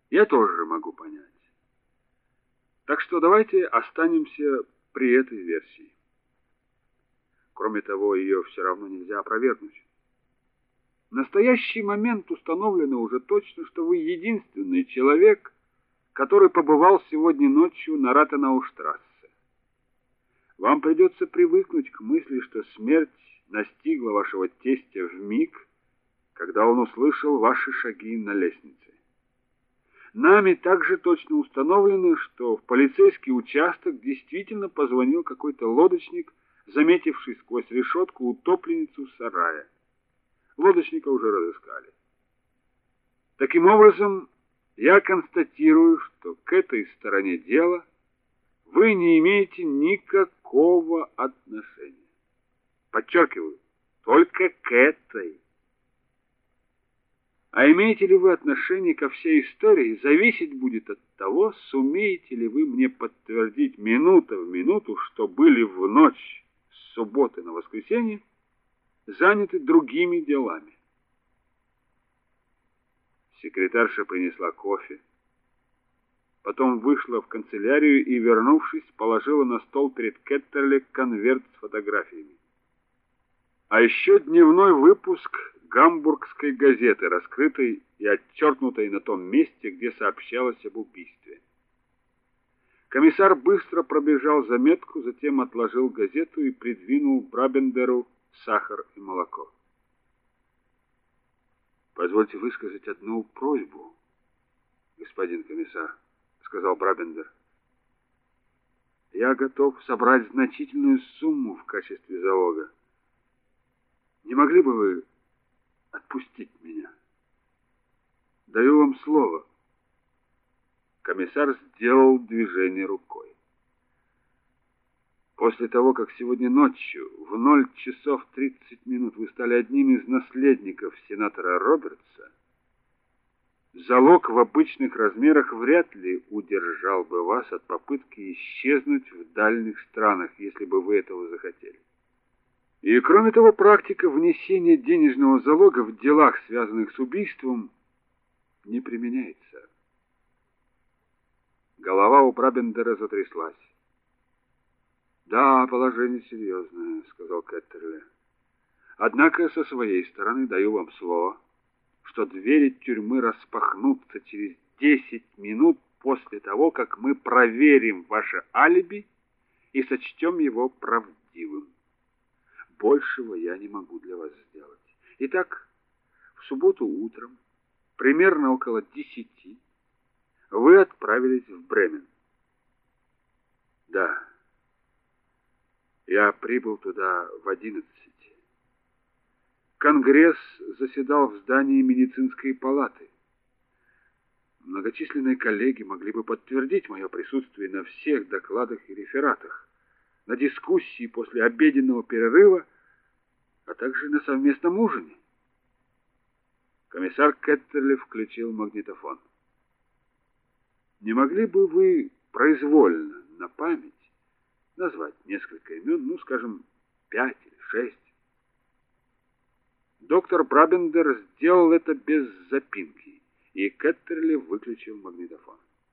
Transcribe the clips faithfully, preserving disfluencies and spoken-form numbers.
Я тоже могу понять. Так что давайте останемся при этой версии. Кроме того, ее все равно нельзя опровергнуть. В настоящий момент установлено уже точно, что вы единственный человек, который побывал сегодня ночью на Ратенауштрассе. Вам придется привыкнуть к мысли, что смерть настигла вашего тестя в миг, когда он услышал ваши шаги на лестнице. Нами также точно установлено, что в полицейский участок действительно позвонил какой-то лодочник, заметивший сквозь решетку утопленницу сарая. Лодочника уже разыскали. Таким образом, я констатирую, что к этой стороне дела вы не имеете никакого отношения. Подчеркиваю, только к этой. А имеете ли вы отношение ко всей истории, зависеть будет от того, сумеете ли вы мне подтвердить минута в минуту, что были в ночь с субботы на воскресенье заняты другими делами. Секретарша принесла кофе, потом вышла в канцелярию и, вернувшись, положила на стол перед Кеттерли конверт с фотографиями. А еще дневной выпуск Гамбургской газеты, раскрытой и отчеркнутой на том месте, где сообщалось об убийстве. Комиссар быстро пробежал заметку, затем отложил газету и придвинул Брабендеру сахар и молоко. «Позвольте высказать одну просьбу, господин комиссар», — сказал Брабендер. «Я готов собрать значительную сумму в качестве залога. Не могли бы вы отпустить меня? Даю вам слово». Комиссар сделал движение рукой. «После того, как сегодня ночью в ноль часов тридцать минут вы стали одним из наследников сенатора Робертса, залог в обычных размерах вряд ли удержал бы вас от попытки исчезнуть в дальних странах, если бы вы этого захотели. И кроме того, практика внесения денежного залога в делах, связанных с убийством, не применяется». Голова у Брабендера затряслась. «Да, положение серьезное», — сказал Кеттерли. «Однако со своей стороны даю вам слово, что двери тюрьмы распахнутся через десять минут после того, как мы проверим ваше алиби и сочтем его правдивым. Большего я не могу для вас сделать. Итак, в субботу утром, примерно около десяти, вы отправились в Бремен». «Да. Я прибыл туда в одиннадцать. Конгресс заседал в здании медицинской палаты. Многочисленные коллеги могли бы подтвердить мое присутствие на всех докладах и рефератах, на дискуссии после обеденного перерыва, а также на совместном ужине». Комиссар Кеттерли включил магнитофон. «Не могли бы вы произвольно, на память, назвать несколько имен, ну, скажем, пять или шесть?» Доктор Брабендер сделал это без запинки, и Кеттерли выключил магнитофон.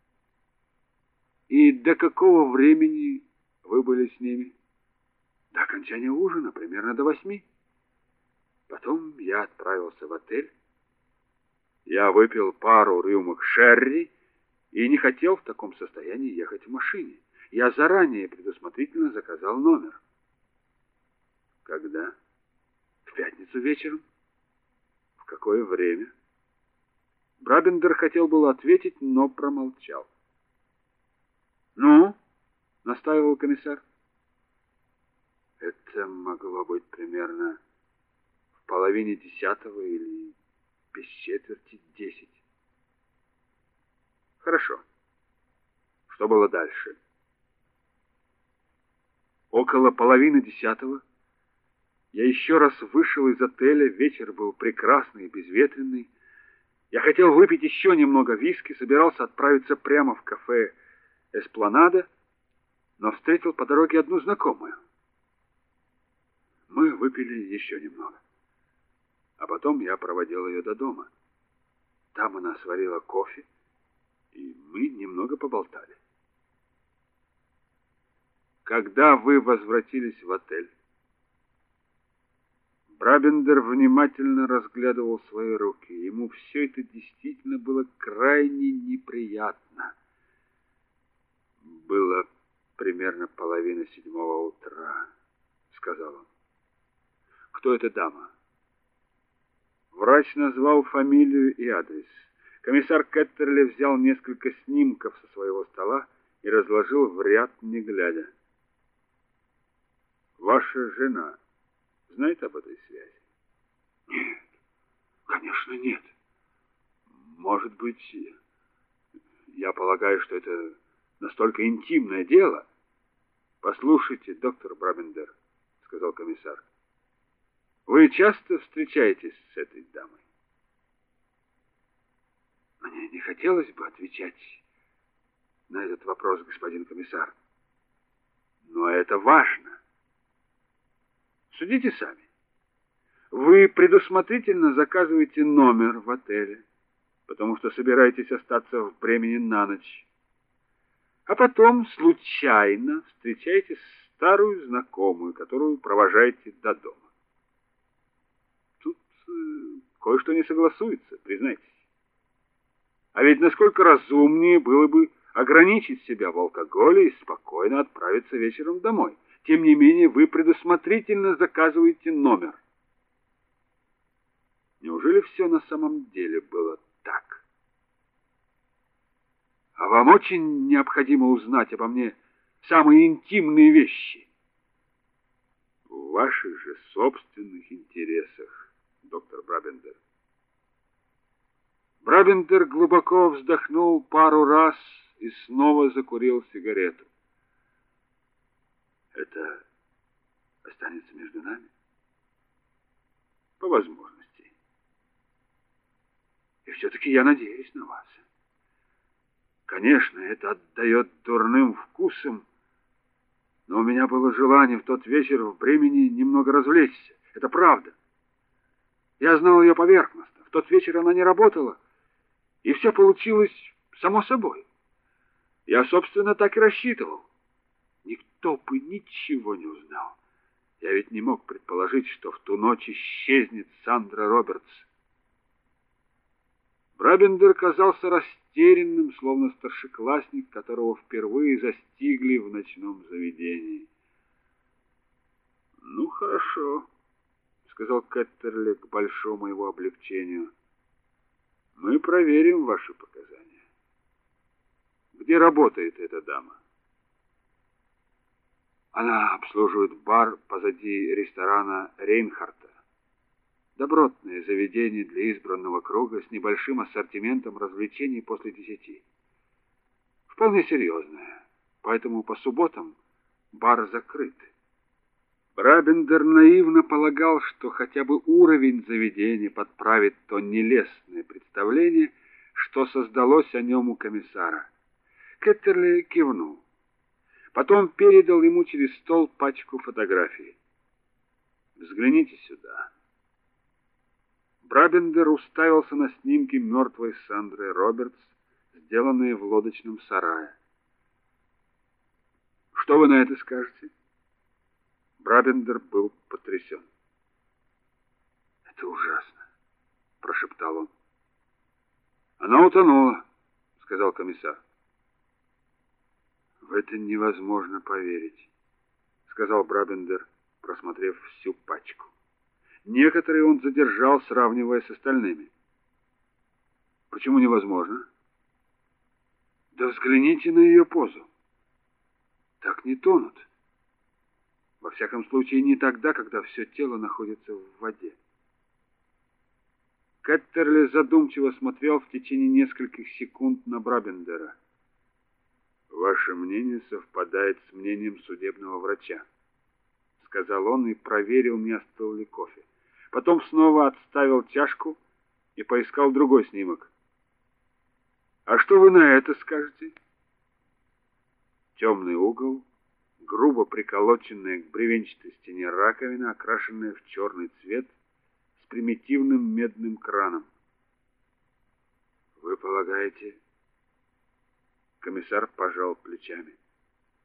«И до какого времени вы были с ними?» «До окончания ужина, примерно до восьми. Потом я отправился в отель. Я выпил пару рюмок шерри и не хотел в таком состоянии ехать в машине. Я заранее предусмотрительно заказал номер». «Когда?» «В пятницу вечером». «В какое время?» Брабендер хотел было ответить, но промолчал. «Ну?» — настаивал комиссар. «Это могло быть примерно в половине десятого или без четверти десять». «Хорошо. Что было дальше?» «Около половины десятого я еще раз вышел из отеля, вечер был прекрасный и безветренный. Я хотел выпить еще немного виски, собирался отправиться прямо в кафе «Эспланада», но встретил по дороге одну знакомую. Мы выпили еще немного, а потом я проводил ее до дома. Там она сварила кофе и мы немного поболтали. Когда вы возвратились в отель, Брабендер внимательно разглядывал свои руки. Ему все это действительно было крайне неприятно. Было примерно половина седьмого утра, сказал он. Кто эта дама? Врач назвал фамилию и адрес. Комиссар Кеттерли взял несколько снимков со своего стола и разложил в ряд, не глядя. Ваша жена знает об этой связи? Нет, конечно, нет. Может быть, я полагаю, что это настолько интимное дело. Послушайте, доктор Брабендер, сказал комиссар, вы часто встречаетесь с этой дамой? Мне не хотелось бы отвечать на этот вопрос, господин комиссар. Но это важно. Судите сами. Вы предусмотрительно заказываете номер в отеле, потому что собираетесь остаться в Бремени на ночь. А потом случайно встречаете старую знакомую, которую провожаете до дома. Тут э, кое-что не согласуется, признайтесь. А ведь насколько разумнее было бы ограничить себя в алкоголе и спокойно отправиться вечером домой. Тем не менее, вы предусмотрительно заказываете номер. Неужели все на самом деле было так? А вам очень необходимо узнать обо мне самые интимные вещи. В ваших же собственных интересах, доктор Брабендер. Брабендер глубоко вздохнул пару раз и снова закурил сигарету. Это останется между нами? По возможности. И все-таки я надеюсь на вас. Конечно, это отдает дурным вкусом, но у меня было желание в тот вечер в Бремени немного развлечься. Это правда. Я знал ее поверхностно. В тот вечер она не работала, и все получилось само собой. Я, собственно, так и рассчитывал. Никто бы ничего не узнал. Я ведь не мог предположить, что в ту ночь исчезнет Сандра Робертс. Брабендер казался растерянным, словно старшеклассник, которого впервые застигли в ночном заведении. «Ну, хорошо», — сказал Кеттерли к большому его облегчению. «Мы проверим ваши показания. Где работает эта дама?» Она обслуживает бар позади ресторана Рейнхарта. Добротное заведение для избранного круга с небольшим ассортиментом развлечений после десяти. Вполне серьезное, поэтому по субботам бар закрыт. Брабендер наивно полагал, что хотя бы уровень заведения подправит то нелестное представление, что создалось о нем у комиссара. Кеттерли кивнул. Потом передал ему через стол пачку фотографий. «Взгляните сюда». Брабендер уставился на снимки мертвой Сандры Робертс, сделанные в лодочном сарае. «Что вы на это скажете?» Брабендер был потрясен. «Это ужасно», — прошептал он. «Она утонула», — сказал комиссар. «В это невозможно поверить», — сказал Брабендер, просмотрев всю пачку. Некоторые он задержал, сравнивая с остальными. «Почему невозможно?» «Да взгляните на ее позу. Так не тонут. Во всяком случае, не тогда, когда все тело находится в воде». Кеттерли задумчиво смотрел в течение нескольких секунд на Брабендера. «Ваше мнение совпадает с мнением судебного врача», — сказал он и проверил, не остыл ли кофе. Потом снова отставил чашку и поискал другой снимок. «А что вы на это скажете?» Темный угол, грубо приколоченная к бревенчатой стене раковина, окрашенная в черный цвет, с примитивным медным краном. «Вы полагаете, Комиссар пожал плечами.